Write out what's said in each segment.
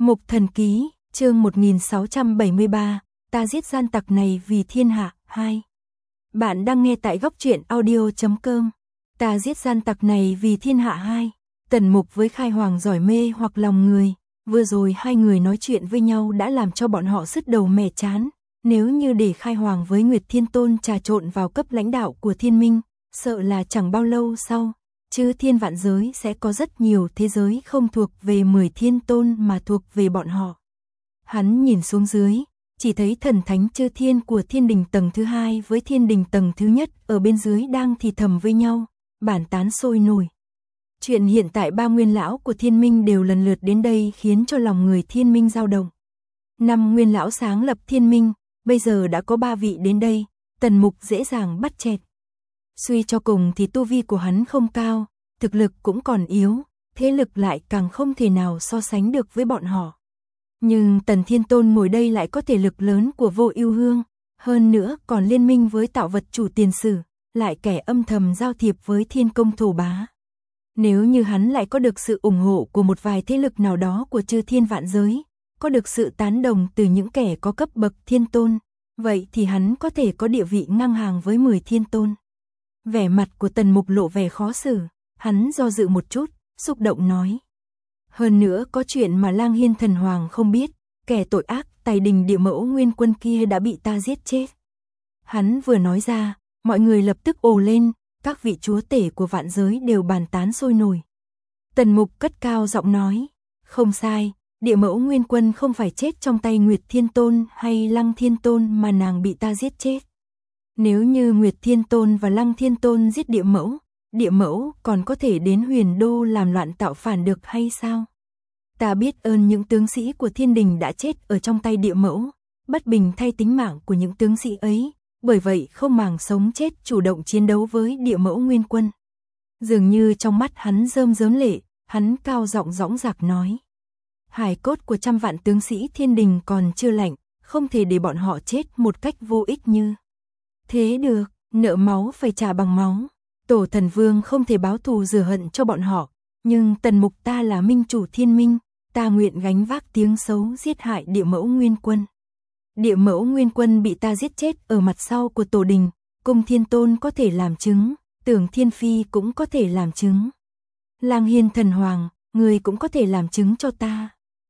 Mục Thần Ký, chương 1673, ta giết gian tặc này vì thiên hạ, 2. Bạn đang nghe tại góc truyện audio.com. Ta giết gian tặc này vì thiên hạ 2. Tần Mục với Khai Hoàng giỏi mê hoặc lòng người, vừa rồi hai người nói chuyện với nhau đã làm cho bọn họ sứt đầu mẻ chán. Nếu như để Khai Hoàng với Nguyệt Thiên Tôn trà trộn vào cấp lãnh đạo của Thiên Minh, sợ là chẳng bao lâu sau, chư thiên vạn giới sẽ có rất nhiều thế giới không thuộc về 10 thiên tôn mà thuộc về bọn họ. Hắn nhìn xuống dưới, chỉ thấy thần thánh chư thiên của thiên đình tầng thứ 2 với thiên đình tầng thứ nhất ở bên dưới đang thì thầm với nhau, bàn tán sôi nổi. Chuyện hiện tại ba nguyên lão của Thiên Minh đều lần lượt đến đây khiến cho lòng người Thiên Minh dao động. 5 nguyên lão sáng lập Thiên Minh, bây giờ đã có 3 vị đến đây, Tần Mục dễ dàng bắt chẹt. Suy cho cùng thì tu vi của hắn không cao, thực lực cũng còn yếu, thế lực lại càng không thể nào so sánh được với bọn họ. Nhưng Tần Thiên Tôn ngồi đây lại có thể lực lớn của Vô Ưu Hương, hơn nữa còn liên minh với tạo vật chủ Tiền Sử, lại kẻ âm thầm giao thiệp với Thiên Công Thổ Bá. Nếu như hắn lại có được sự ủng hộ của một vài thế lực nào đó của chư thiên vạn giới, có được sự tán đồng từ những kẻ có cấp bậc thiên tôn, vậy thì hắn có thể có địa vị ngang hàng với 10 thiên tôn. Vẻ mặt của Tần Mục lộ vẻ khó xử, hắn do dự một chút, xúc động nói. Hơn nữa có chuyện mà Lang Hiên Thần Hoàng không biết, kẻ tội ác Tài Đình Địa Mẫu Nguyên Quân kia đã bị ta giết chết. Hắn vừa nói ra, mọi người lập tức ồ lên, các vị chúa tể của vạn giới đều bàn tán sôi nổi. Tần Mục cất cao giọng nói, không sai, Địa Mẫu Nguyên Quân không phải chết trong tay Nguyệt Thiên Tôn hay Lăng Thiên Tôn mà nàng bị ta giết chết. Nếu như Nguyệt Thiên Tôn và Lăng Thiên Tôn giết Địa Mẫu còn có thể đến Huyền Đô làm loạn tạo phản được hay sao? Ta biết ơn những tướng sĩ của thiên đình đã chết ở trong tay Địa Mẫu, bất bình thay tính mạng của những tướng sĩ ấy, bởi vậy không màng sống chết chủ động chiến đấu với Địa Mẫu Nguyên Quân. Dường như trong mắt hắn rơm rớm lệ, hắn cao giọng dõng dạc nói. Hài cốt của trăm vạn tướng sĩ thiên đình còn chưa lạnh, không thể để bọn họ chết một cách vô ích như thế được, nợ máu phải trả bằng máu. Tổ Thần Vương không thể báo thù rửa hận cho bọn họ, nhưng Tần Mục ta là minh chủ thiên minh, ta nguyện gánh vác tiếng xấu giết hại Địa Mẫu Nguyên Quân. Địa Mẫu Nguyên Quân bị ta giết chết ở mặt sau của tổ đình, Cung Thiên Tôn có thể làm chứng, Tưởng Thiên Phi cũng có thể làm chứng. Lang Hiên Thần Hoàng, người cũng có thể làm chứng cho ta.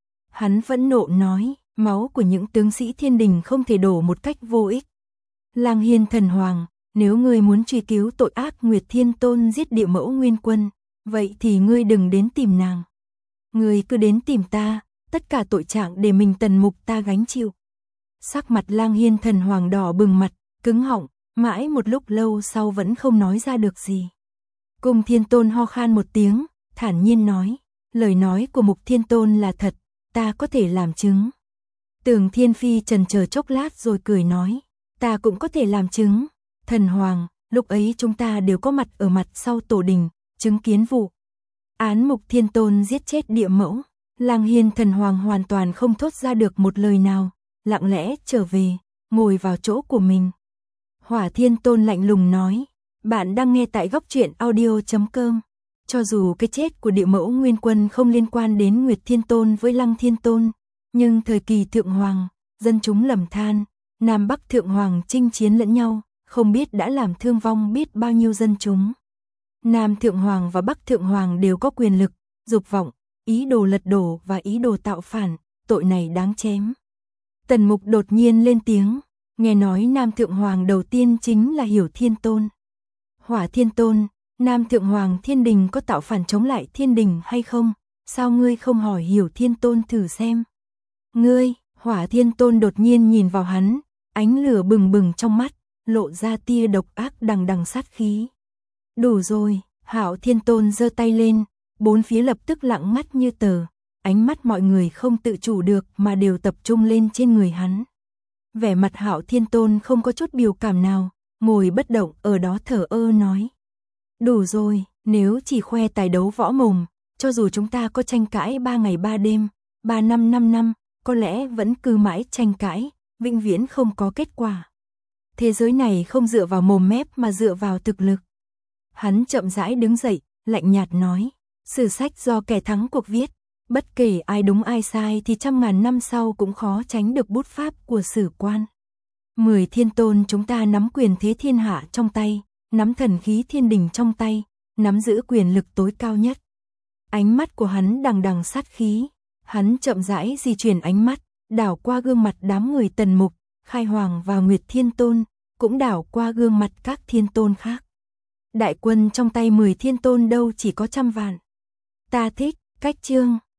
Hắn phẫn nộ nói, máu của những tướng sĩ thiên đình không thể đổ một cách vô ích. Lang Hiên Thần Hoàng, nếu ngươi muốn truy cứu tội ác Nguyệt Thiên Tôn giết Địa Mẫu Nguyên Quân, vậy thì ngươi đừng đến tìm nàng. Ngươi cứ đến tìm ta, tất cả tội trạng để mình Tần Mục ta gánh chịu. Sắc mặt Lang Hiên Thần Hoàng đỏ bừng mặt, cứng họng, mãi một lúc lâu sau vẫn không nói ra được gì. Cung Thiên Tôn ho khan một tiếng, thản nhiên nói, lời nói của Mục Thiên Tôn là thật, ta có thể làm chứng. Tưởng Thiên Phi chần chờ chốc lát rồi cười nói, ta cũng có thể làm chứng. Thần Hoàng, lúc ấy chúng ta đều có mặt ở mặt sau tổ đình, chứng kiến vụ án Mục Thiên Tôn giết chết Địa Mẫu. Lang Hiên Thần Hoàng hoàn toàn không thốt ra được một lời nào, lặng lẽ trở về, ngồi vào chỗ của mình. Hỏa Thiên Tôn lạnh lùng nói, bạn đang nghe tại góc truyện audio.com. Cho dù cái chết của Địa Mẫu Nguyên Quân không liên quan đến Nguyệt Thiên Tôn với Lăng Thiên Tôn, nhưng thời kỳ Thượng Hoàng, dân chúng lầm than, Nam Bắc Thượng Hoàng chinh chiến lẫn nhau, không biết đã làm thương vong biết bao nhiêu dân chúng. Nam Thượng Hoàng và Bắc Thượng Hoàng đều có quyền lực, dục vọng, ý đồ lật đổ và ý đồ tạo phản, tội này đáng chém. Tần Mục đột nhiên lên tiếng, nghe nói Nam Thượng Hoàng đầu tiên chính là Hiểu Thiên Tôn. Hỏa Thiên Tôn, Nam Thượng Hoàng thiên đình có tạo phản chống lại thiên đình hay không? Sao ngươi không hỏi Hiểu Thiên Tôn thử xem? Ngươi, Hỏa Thiên Tôn đột nhiên nhìn vào hắn, ánh lửa bừng bừng trong mắt, lộ ra tia độc ác đằng đằng sát khí. Đủ rồi, Hạo Thiên Tôn giơ tay lên, bốn phía lập tức lặng ngắt như tờ, ánh mắt mọi người không tự chủ được mà đều tập trung lên trên người hắn. Vẻ mặt Hạo Thiên Tôn không có chút biểu cảm nào, ngồi bất động ở đó thở ơ nói. Đủ rồi, nếu chỉ khoe tài đấu võ mồm, cho dù chúng ta có tranh cãi 3 ngày 3 đêm, 3 năm 5 năm, có lẽ vẫn cứ mãi tranh cãi, vĩnh viễn không có kết quả. Thế giới này không dựa vào mồm mép mà dựa vào thực lực. Hắn chậm rãi đứng dậy, lạnh nhạt nói, sử sách do kẻ thắng cuộc viết, Bất kể ai đúng ai sai thì trăm ngàn năm sau cũng khó tránh được bút pháp của sử quan. 10 thiên tôn chúng ta nắm quyền thế thiên hạ trong tay, nắm thần khí thiên đình trong tay, nắm giữ quyền lực tối cao nhất. Ánh mắt của hắn đằng đằng sát khí, hắn chậm rãi di chuyển ánh mắt, đảo qua gương mặt đám người Tần Mục, Khai Hoàng và Nguyệt Thiên Tôn, cũng đảo qua gương mặt các thiên tôn khác. Đại quân trong tay 10 thiên tôn đâu chỉ có trăm vạn. Ta thích cách chương